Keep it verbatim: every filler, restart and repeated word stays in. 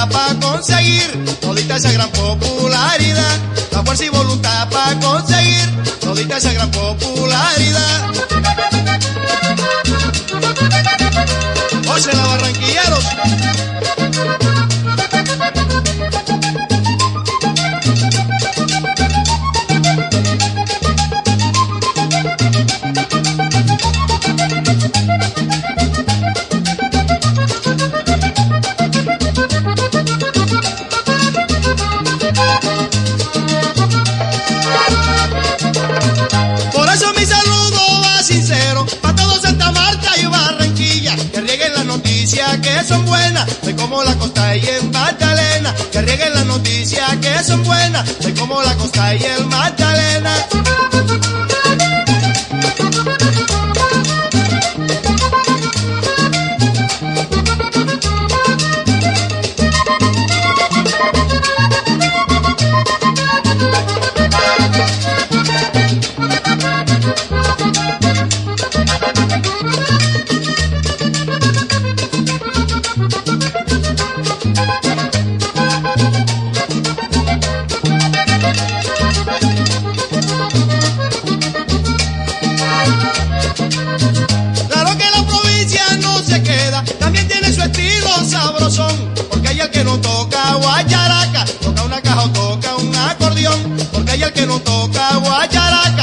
voluntad para conseguir todita esa gran popularidad. La fuerza y voluntad para conseguir todita esa gran popularidad. Óyela, barranquilleros. Por eso mi saludo va sincero para todo Santa Marta y Barranquilla, que rieguen las noticias que son buenas de cómo la costa y el Magdalena, que rieguen las noticias que son buenas de cómo la costa y el Magdalena. Claro que la provincia no se queda, también tiene su estilo sabrosón, porque hay el que no toca guacharaca, toca una caja o toca un acordeón, porque hay el que no toca guacharaca,